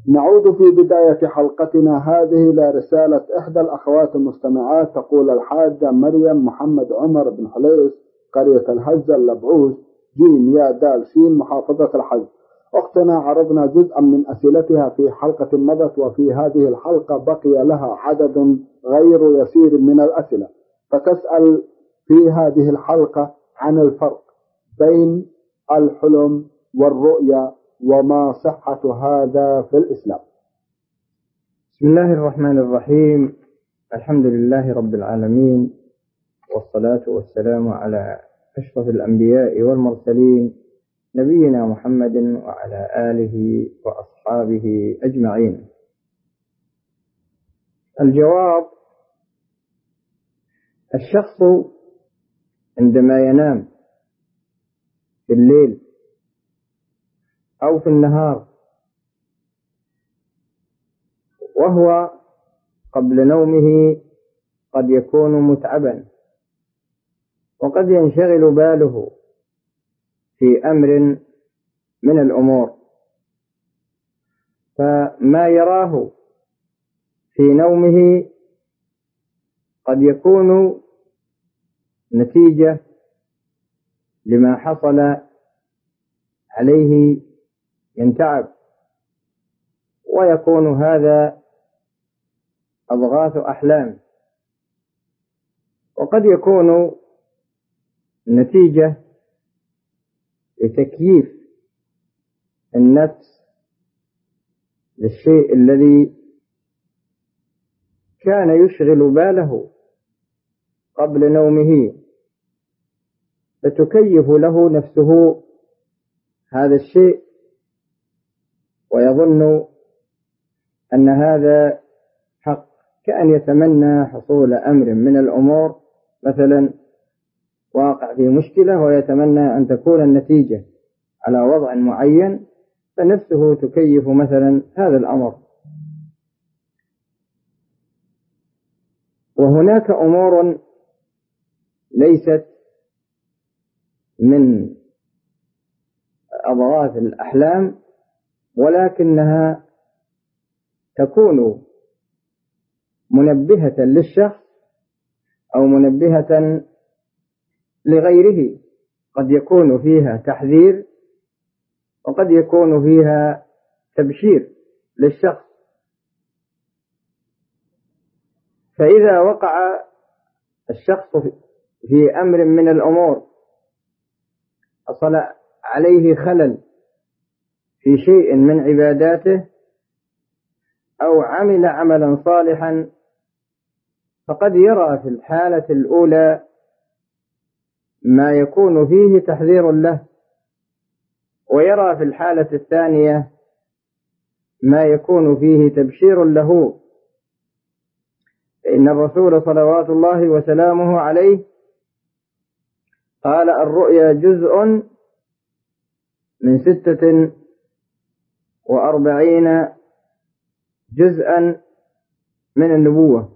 نعود في بداية حلقتنا هذه إلى رسالة إحدى الأخوات المستمعات. تقول الحاجة مريم محمد عمر بن حليس، قرية الهزة اللبعوث، جيم يا دال سين، محافظة الحج. أختنا عرضنا جزءا من أسئلتها في حلقة مضت، وفي هذه الحلقة بقي لها عدد غير يسير من الأسئلة، فتسأل في هذه الحلقة عن الفرق بين الحلم والرؤيا، وما صحة هذا في الإسلام. بسم الله الرحمن الرحيم. الحمد لله رب العالمين، والصلاة والسلام على أشرف الأنبياء والمرسلين، نبينا محمد وعلى آله وأصحابه أجمعين. الجواب: الشخص عندما ينام في الليل أو في النهار وهو قبل نومه قد يكون متعبا، وقد ينشغل باله في أمر من الأمور، فما يراه في نومه قد يكون نتيجة لما حصل عليه ينتعب، ويكون هذا أضغاث أحلام، وقد يكون نتيجة لتكييف النفس للشيء الذي كان يشغل باله قبل نومه، فتكيف له نفسه هذا الشيء، ويظن أن هذا حق، كأن يتمنى حصول أمر من الأمور، مثلا واقع في مشكلة ويتمنى أن تكون النتيجة على وضع معين، فنفسه تكيف مثلا هذا الأمر. وهناك أمور ليست من أضغاث الأحلام، ولكنها تكون منبهة للشخص أو منبهة لغيره، قد يكون فيها تحذير وقد يكون فيها تبشير للشخص. فإذا وقع الشخص في أمر من الأمور، حصل عليه خلل في شيء من عباداته أو عمل عملا صالحا، فقد يرى في الحالة الأولى ما يكون فيه تحذير له، ويرى في الحالة الثانية ما يكون فيه تبشير له. إن الرسول صلوات الله وسلامه عليه قال: الرؤيا جزء من 46 جزءا من النبوة.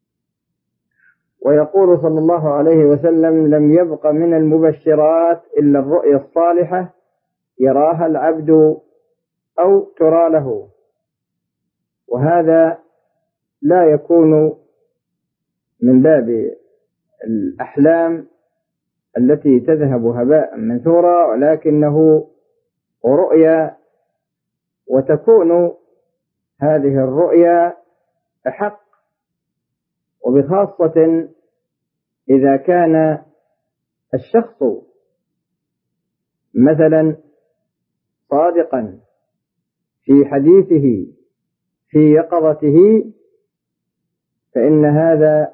ويقول صلى الله عليه وسلم: لم يبق من المبشرات إلا الرؤيا الصالحة يراها العبد أو ترى له. وهذا لا يكون من باب الأحلام التي تذهب هباء منثورا، ولكنه رؤيا، وتكون هذه الرؤيا أحق، وبخاصة إذا كان الشخص مثلا صادقا في حديثه في يقظته، فإن هذا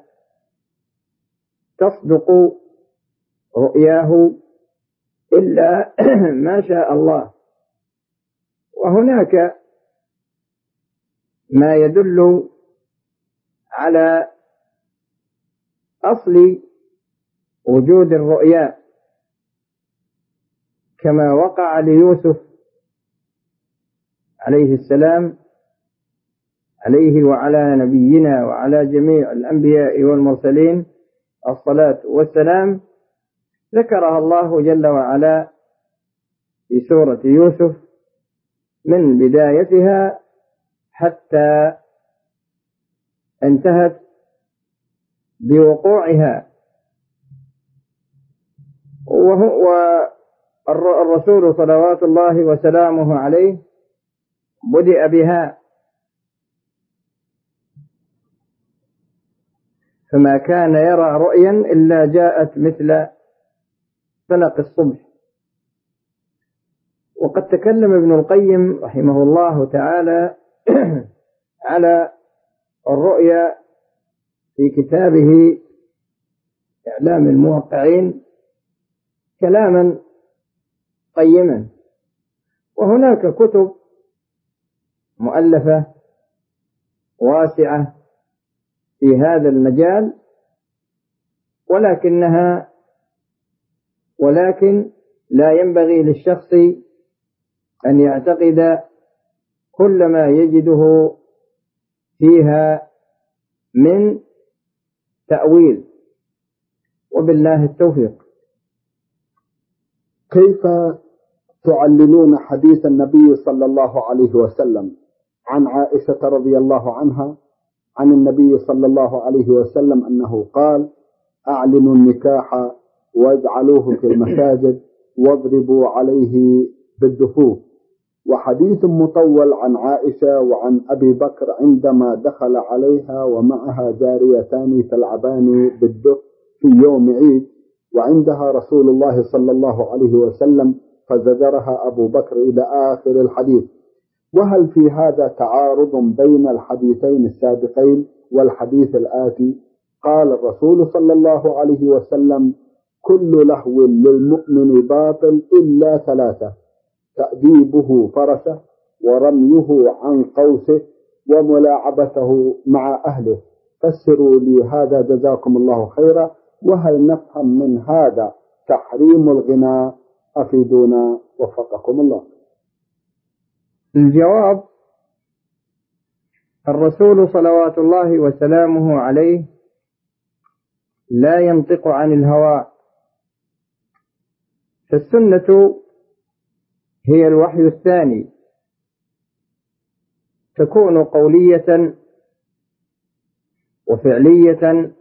تصدق رؤياه إلا ما شاء الله. وهناك ما يدل على أصل وجود الرؤيا، كما وقع ليوسف عليه السلام، عليه وعلى نبينا وعلى جميع الأنبياء والمرسلين الصلاة والسلام. ذكرها الله جل وعلا في سورة يوسف من بدايتها حتى انتهت بوقوعها. والرسول صلوات الله وسلامه عليه بدأ بها، فما كان يرى رؤيا إلا جاءت مثل فلق الصبح. وقد تكلم ابن القيم رحمه الله تعالى على الرؤيا في كتابه إعلام الموقعين كلاما قيما، وهناك كتب مؤلفة واسعة في هذا المجال، ولكن لا ينبغي للشخص أن يعتقد كل ما يجده فيها من تأويل، وبالله التوفيق. كيف تعللون حديث النبي صلى الله عليه وسلم عن عائشة رضي الله عنها عن النبي صلى الله عليه وسلم أنه قال: أعلنوا النكاح واجعلوه في المساجد واضربوا عليه بالدفوف. وحديث مطول عن عائشة وعن أبي بكر عندما دخل عليها ومعها جاريتان تلعبان بالدف في يوم عيد، وعندها رسول الله صلى الله عليه وسلم فزجرها أبو بكر إلى آخر الحديث. وهل في هذا تعارض بين الحديثين السابقين والحديث الآتي؟ قال الرسول صلى الله عليه وسلم: كل لهو للمؤمن باطل إلا ثلاثة: تأديبه فرسه، ورميه عن قوسه، وملاعبته مع أهله. فسروا لي هذا جزاكم الله خيرا. وهل نفهم من هذا تحريم الغناء؟ أفيدونا وفقكم الله. الجواب: الرسول صلوات الله وسلامه عليه لا ينطق عن الهوى، فالسنة هي الوحي الثاني، تكون قولية وفعلية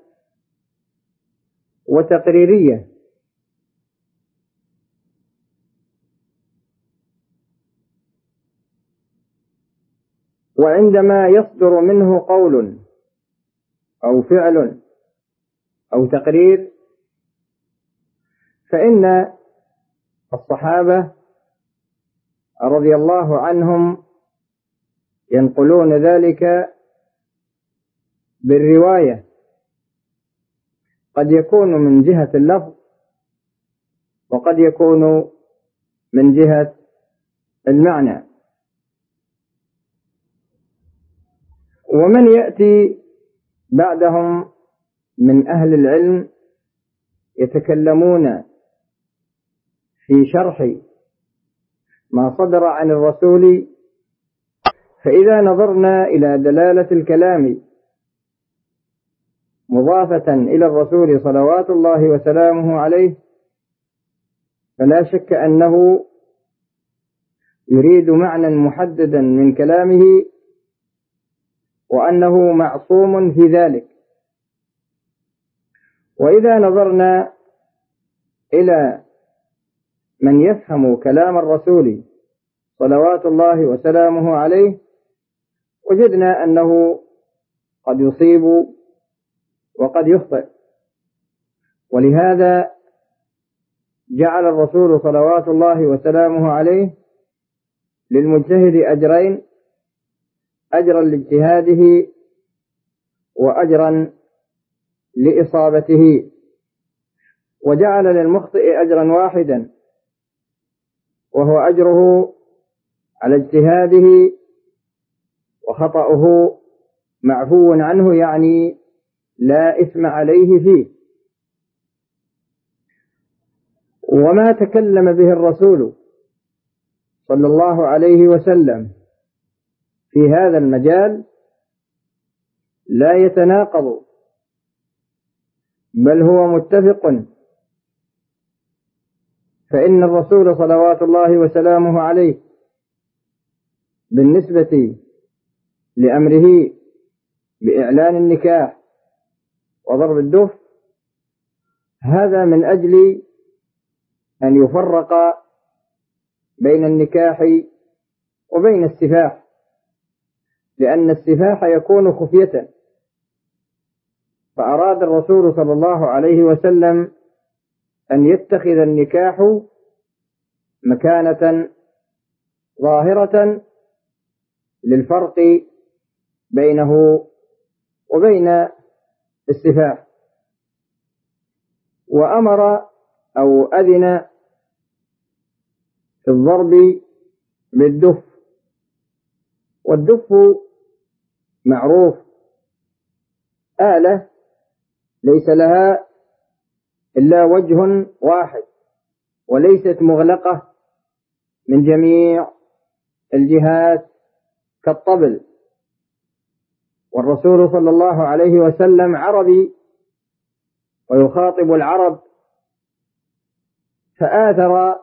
وتقريرية. وعندما يصدر منه قول أو فعل أو تقرير، فإن الصحابة رضي الله عنهم ينقلون ذلك بالرواية، قد يكون من جهة اللفظ وقد يكون من جهة المعنى. ومن يأتي بعدهم من أهل العلم يتكلمون في شرح ما صدر عن الرسول، فإذا نظرنا إلى دلالة الكلام مضافة إلى الرسول صلوات الله وسلامه عليه، فلا شك أنه يريد معنى محددا من كلامه، وأنه معصوم في ذلك. وإذا نظرنا إلى من يفهم كلام الرسول صلوات الله وسلامه عليه، وجدنا أنه قد يصيب وقد يخطئ. ولهذا جعل الرسول صلوات الله وسلامه عليه للمجتهد أجرين: أجرا لاجتهاده وأجرا لإصابته، وجعل للمخطئ أجرا واحدا، وهو أجره على اجتهاده، وخطأه معفو عنه، يعني لا إثم عليه فيه. وما تكلم به الرسول صلى الله عليه وسلم في هذا المجال لا يتناقض، بل هو متفق. فإن الرسول صلوات الله وسلامه عليه بالنسبة لأمره بإعلان النكاح وضرب الدف، هذا من أجل أن يفرق بين النكاح وبين السفاح، لأن السفاح يكون خفية، فأراد الرسول صلى الله عليه وسلم أن يتخذ النكاح مكانة ظاهرة للفرق بينه وبين السفاح، وأمر أو أذن في الضرب بالدف. والدف معروف آلة ليس لها إلا وجه واحد، وليست مغلقة من جميع الجهات كالطبل. والرسول صلى الله عليه وسلم عربي ويخاطب العرب، فآثر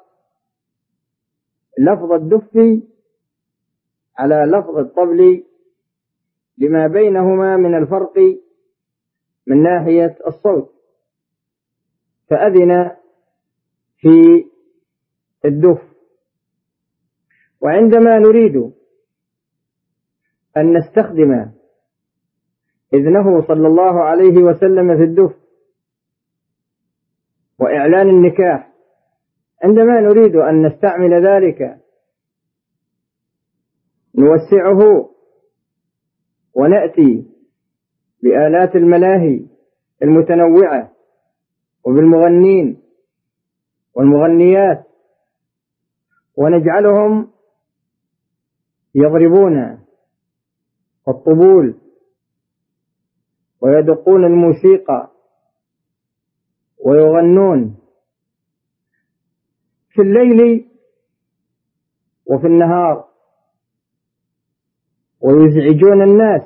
لفظ الدف على لفظ الطبل لما بينهما من الفرق من ناحية الصوت، فأذن في الدف. وعندما نريد أن نستخدم إذنه صلى الله عليه وسلم في الدف وإعلان النكاح، عندما نريد أن نستعمل ذلك نوسعه ونأتي بآلات الملاهي المتنوعة وبالمغنين والمغنيات، ونجعلهم يضربون الطبول ويدقون الموسيقى ويغنون في الليل وفي النهار ويزعجون الناس،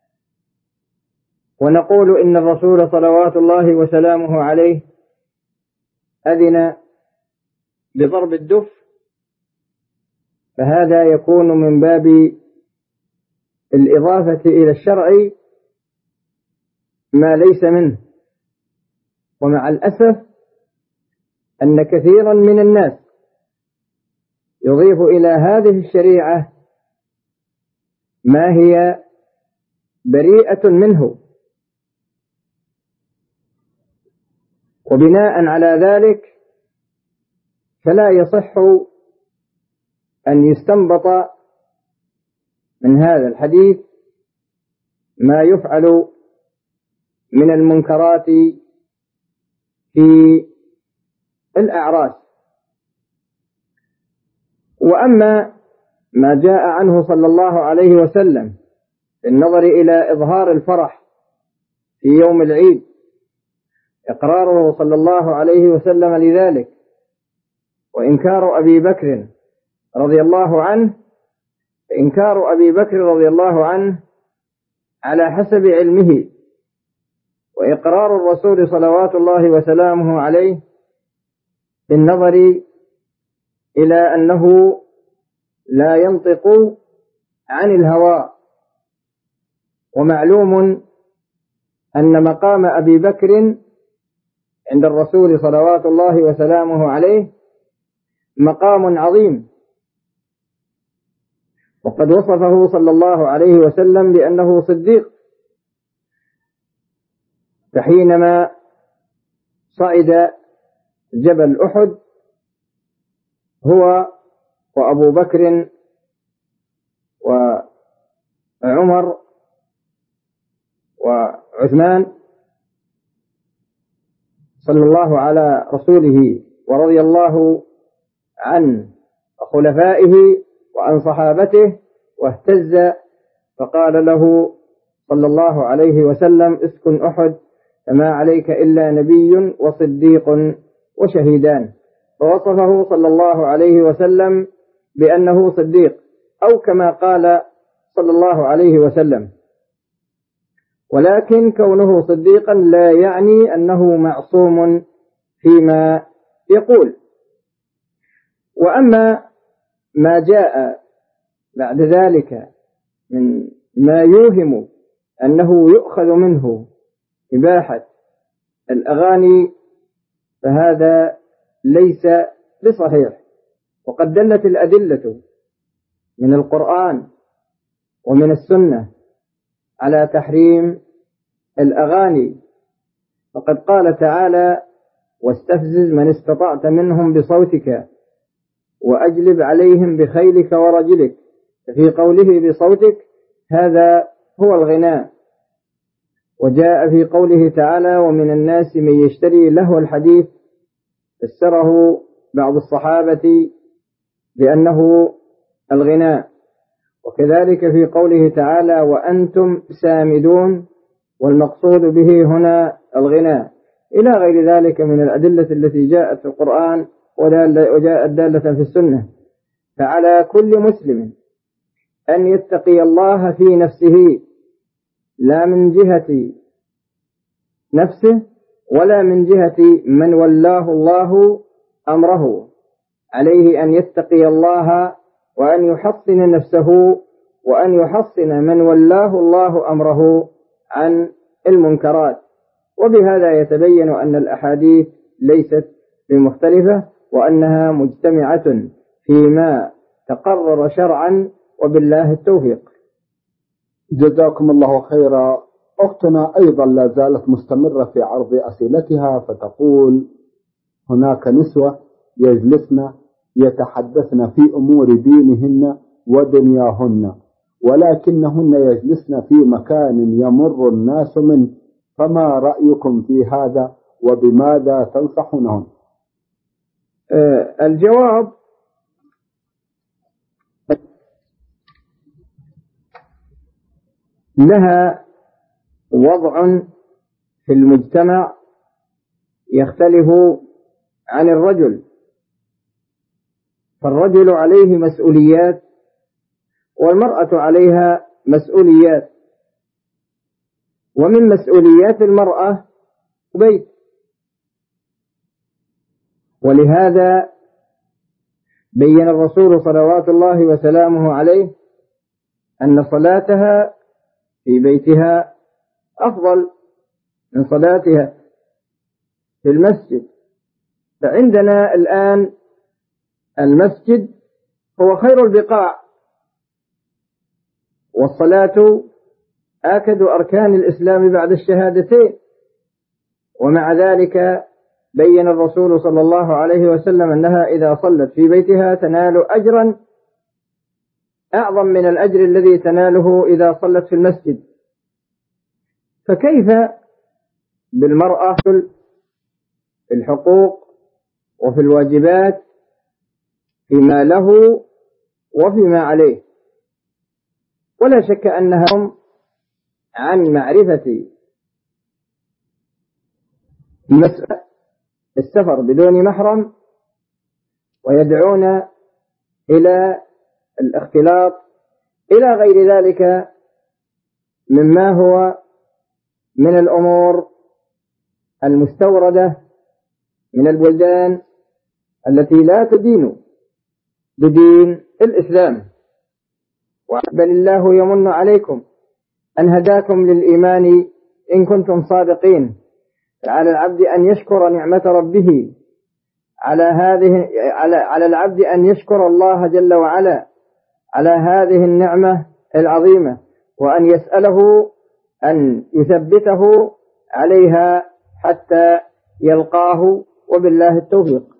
ونقول إن الرسول صلوات الله وسلامه عليه أذن بضرب الدف، فهذا يكون من باب الإضافة إلى الشرع ما ليس منه. ومع الأسف أن كثيرا من الناس يضيف إلى هذه الشريعة ما هي بريئة منه، وبناء على ذلك فلا يصح أن يستنبط من هذا الحديث ما يفعل من المنكرات في الأعراس. وأما ما جاء عنه صلى الله عليه وسلم بالنظر إلى إظهار الفرح في يوم العيد، إقراره صلى الله عليه وسلم لذلك، وإنكار أبي بكر رضي الله عنه، فإنكار أبي بكر رضي الله عنه على حسب علمه، وإقرار الرسول صلوات الله وسلامه عليه بالنظر إلى أنه لا ينطق عن الهوى. ومعلوم أن مقام أبي بكر عند الرسول صلوات الله وسلامه عليه مقام عظيم، وقد وصفه صلى الله عليه وسلم بأنه صديق، فحينما صعد جبل أحد هو وأبو بكر وعمر وعثمان صلى الله على رسوله ورضي الله عن خلفائه وعن صحابته، واهتز فقال له صلى الله عليه وسلم: اسكن أحد فما عليك إلا نبي وصديق وشهيدان. فوصفه صلى الله عليه وسلم بأنه صديق، أو كما قال صلى الله عليه وسلم. ولكن كونه صديقا لا يعني أنه معصوم فيما يقول. وأما ما جاء بعد ذلك ما يوهم أنه يؤخذ منه إباحة الأغاني فهذا ليس بصحيح. وقد دلت الأدلة من القرآن ومن السنة على تحريم الأغاني، فقد قال تعالى: واستفزز من استطعت منهم بصوتك وأجلب عليهم بخيلك ورجلك. ففي قوله بصوتك هذا هو الغناء. وجاء في قوله تعالى: ومن الناس من يشتري لهو الحديث، فسره بعض الصحابة بأنه الغناء. وكذلك في قوله تعالى: وأنتم سامدون، والمقصود به هنا الغناء، إلى غير ذلك من الأدلة التي جاءت في القرآن وجاءت دالة في السنة. فعلى كل مسلم أن يتقي الله في نفسه، لا من جهة نفسه ولا من جهة من ولاه الله أمره. عليه أن يتقي الله وأن يحصن نفسه وأن يحصن من ولاه الله أمره عن المنكرات. وبهذا يتبين أن الأحاديث ليست بمختلفة، وأنها مجتمعة فيما تقرر شرعا، وبالله التوفيق. جزاكم الله خيرا. أختنا أيضا لا زالت مستمرة في عرض أسئلتها، فتقول: هناك نسوة يجلسن يتحدثن في أمور دينهن ودنياهن، ولكنهن يجلسن في مكان يمر الناس منه، فما رأيكم في هذا وبماذا تنصحونهم؟ الجواب: لها وضع في المجتمع يختلف عن الرجل. فالرجل عليه مسؤوليات والمرأة عليها مسؤوليات، ومن مسؤوليات المرأة بيت. ولهذا بين الرسول صلوات الله وسلامه عليه أن صلاتها في بيتها أفضل من صلاتها في المسجد. فعندنا الآن المسجد هو خير البقاع، والصلاة آكد أركان الإسلام بعد الشهادتين. ومع ذلك بين الرسول صلى الله عليه وسلم أنها إذا صلت في بيتها تنال أجرا أعظم من الأجر الذي تناله إذا صلت في المسجد. فكيف بالمرأة في الحقوق وفي الواجبات فيما له وفيما عليه؟ ولا شك أنهم عن معرفة مسألة السفر بدون محرم، ويدعون إلى الاختلاط إلى غير ذلك مما هو من الأمور المستوردة من البلدان التي لا تدين بدين الإسلام. بل الله يمن عليكم أن هداكم للإيمان إن كنتم صادقين. فعلى العبد أن يشكر نعمة ربه على العبد أن يشكر الله جل وعلا على هذه النعمة العظيمة، وأن يسأله أن يثبته عليها حتى يلقاه، وبالله التوفيق.